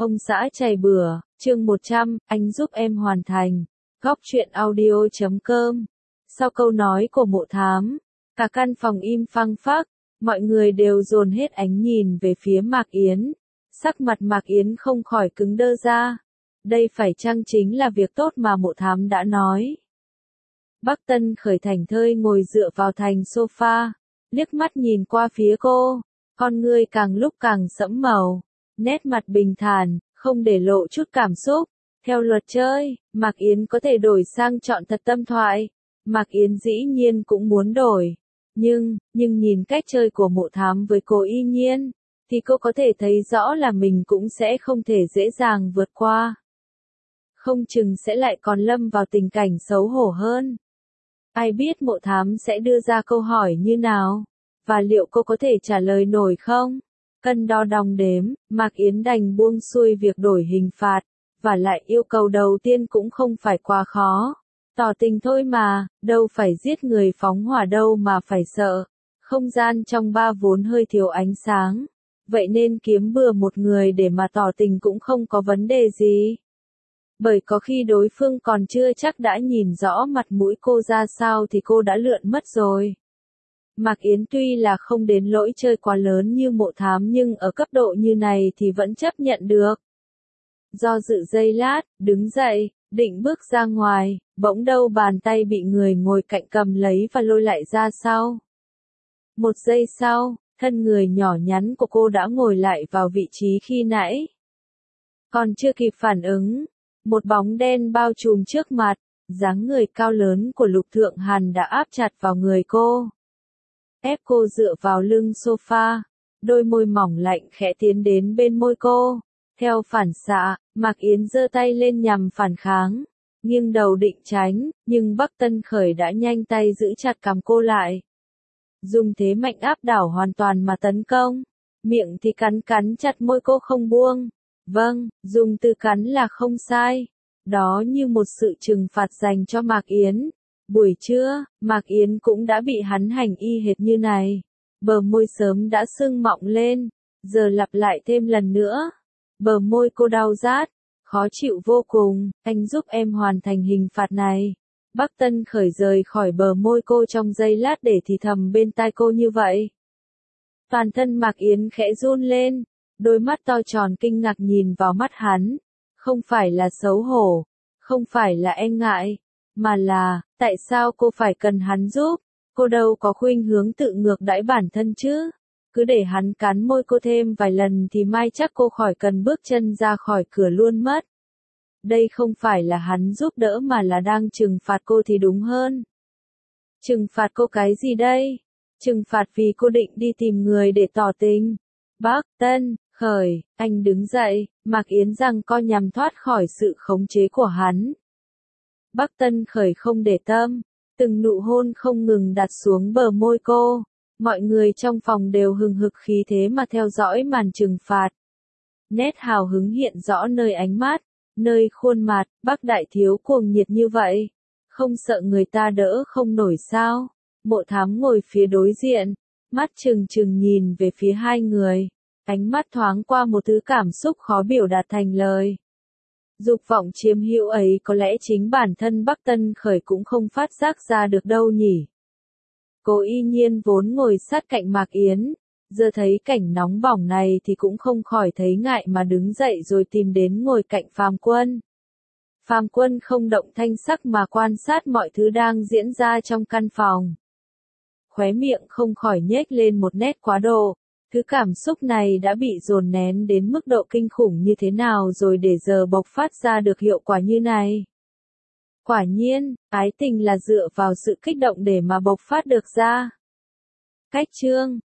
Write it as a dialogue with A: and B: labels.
A: Ông xã chày bừa, chương 100, anh giúp em hoàn thành. Góc truyện audio.com. Sau câu nói của Mộ Thám, cả căn phòng im phăng phắc, mọi người đều dồn hết ánh nhìn về phía Mạc Yến. Sắc mặt Mạc Yến không khỏi cứng đơ ra. Đây phải chăng chính là việc tốt mà Mộ Thám đã nói. Bắc Tân Khởi thảnh thơi ngồi dựa vào thành sofa, liếc mắt nhìn qua phía cô, con ngươi càng lúc càng sẫm màu, nét mặt bình thản, không để lộ chút cảm xúc. Theo luật chơi, Mạc Yến có thể đổi sang chọn thật tâm thoại. Mạc Yến dĩ nhiên cũng muốn đổi. Nhưng nhìn cách chơi của Mộ Thám với cô Y Nhiên, thì cô có thể thấy rõ là mình cũng sẽ không thể dễ dàng vượt qua. Không chừng sẽ lại còn lâm vào tình cảnh xấu hổ hơn. Ai biết Mộ Thám sẽ đưa ra câu hỏi như nào? Và liệu cô có thể trả lời nổi không? Cân đo đong đếm, Mạc Yến đành buông xuôi việc đổi hình phạt. Và lại yêu cầu đầu tiên cũng không phải quá khó. Tỏ tình thôi mà, đâu phải giết người phóng hỏa đâu mà phải sợ. Không gian trong ba vốn hơi thiếu ánh sáng. Vậy nên kiếm bừa một người để mà tỏ tình cũng không có vấn đề gì. Bởi có khi đối phương còn chưa chắc đã nhìn rõ mặt mũi cô ra sao thì cô đã lượn mất rồi. Mạc Yến tuy là không đến lỗi chơi quá lớn như Mộ Thám nhưng ở cấp độ như này thì vẫn chấp nhận được. Do dự giây lát, đứng dậy, định bước ra ngoài, bỗng đâu bàn tay bị người ngồi cạnh cầm lấy và lôi lại ra sau. Một giây sau, thân người nhỏ nhắn của cô đã ngồi lại vào vị trí khi nãy. Còn chưa kịp phản ứng, một bóng đen bao trùm trước mặt, dáng người cao lớn của Lục Thượng Hàn đã áp chặt vào người cô. Ép cô dựa vào lưng sofa, đôi môi mỏng lạnh khẽ tiến đến bên môi cô. Theo phản xạ, Mạc Yến giơ tay lên nhằm phản kháng, nghiêng đầu định tránh, nhưng Bắc Tân Khởi đã nhanh tay giữ chặt cằm cô lại. Dùng thế mạnh áp đảo hoàn toàn mà tấn công, miệng thì cắn chặt môi cô không buông. Vâng, dùng từ cắn là không sai. Đó như một sự trừng phạt dành cho Mạc Yến. Buổi trưa, Mạc Yến cũng đã bị hắn hành y hệt như này. Bờ môi sớm đã sưng mọng lên, giờ lặp lại thêm lần nữa. Bờ môi cô đau rát, khó chịu vô cùng, anh giúp em hoàn thành hình phạt này. Bắc Tân Khởi rời khỏi bờ môi cô trong giây lát để thì thầm bên tai cô như vậy. Toàn thân Mạc Yến khẽ run lên, đôi mắt to tròn kinh ngạc nhìn vào mắt hắn. Không phải là xấu hổ, không phải là e ngại, mà là, tại sao cô phải cần hắn giúp? Cô đâu có khuynh hướng tự ngược đãi bản thân chứ? Cứ để hắn cắn môi cô thêm vài lần thì mai chắc cô khỏi cần bước chân ra khỏi cửa luôn mất. Đây không phải là hắn giúp đỡ mà là đang trừng phạt cô thì đúng hơn. Trừng phạt cô cái gì đây? Trừng phạt vì cô định đi tìm người để tỏ tình. Bắc Tân Khởi, anh đứng dậy, Mạc Yến giằng co nhằm thoát khỏi sự khống chế của hắn. Bắc Tân Khởi không để tâm, từng nụ hôn không ngừng đặt xuống bờ môi cô. Mọi người trong phòng đều hừng hực khí thế mà theo dõi màn trừng phạt. Nét hào hứng hiện rõ nơi ánh mắt, nơi khuôn mặt, Bắc đại thiếu cuồng nhiệt như vậy. Không sợ người ta đỡ không nổi sao? Mộ Thám ngồi phía đối diện, mắt trừng trừng nhìn về phía hai người. Ánh mắt thoáng qua một thứ cảm xúc khó biểu đạt thành lời. Dục vọng chiếm hữu ấy có lẽ chính bản thân Bắc Tân Khởi cũng không phát giác ra được đâu nhỉ. Cô Y Nhiên vốn ngồi sát cạnh Mạc Yến, giờ thấy cảnh nóng bỏng này thì cũng không khỏi thấy ngại mà đứng dậy rồi tìm đến ngồi cạnh Phàm Quân. Phàm Quân không động thanh sắc mà quan sát mọi thứ đang diễn ra trong căn phòng. Khóe miệng không khỏi nhếch lên một nét quá độ. Thứ cảm xúc này đã bị dồn nén đến mức độ kinh khủng như thế nào rồi để giờ bộc phát ra được hiệu quả như này. Quả nhiên, ái tình là dựa vào sự kích động để mà bộc phát được ra. Cách chương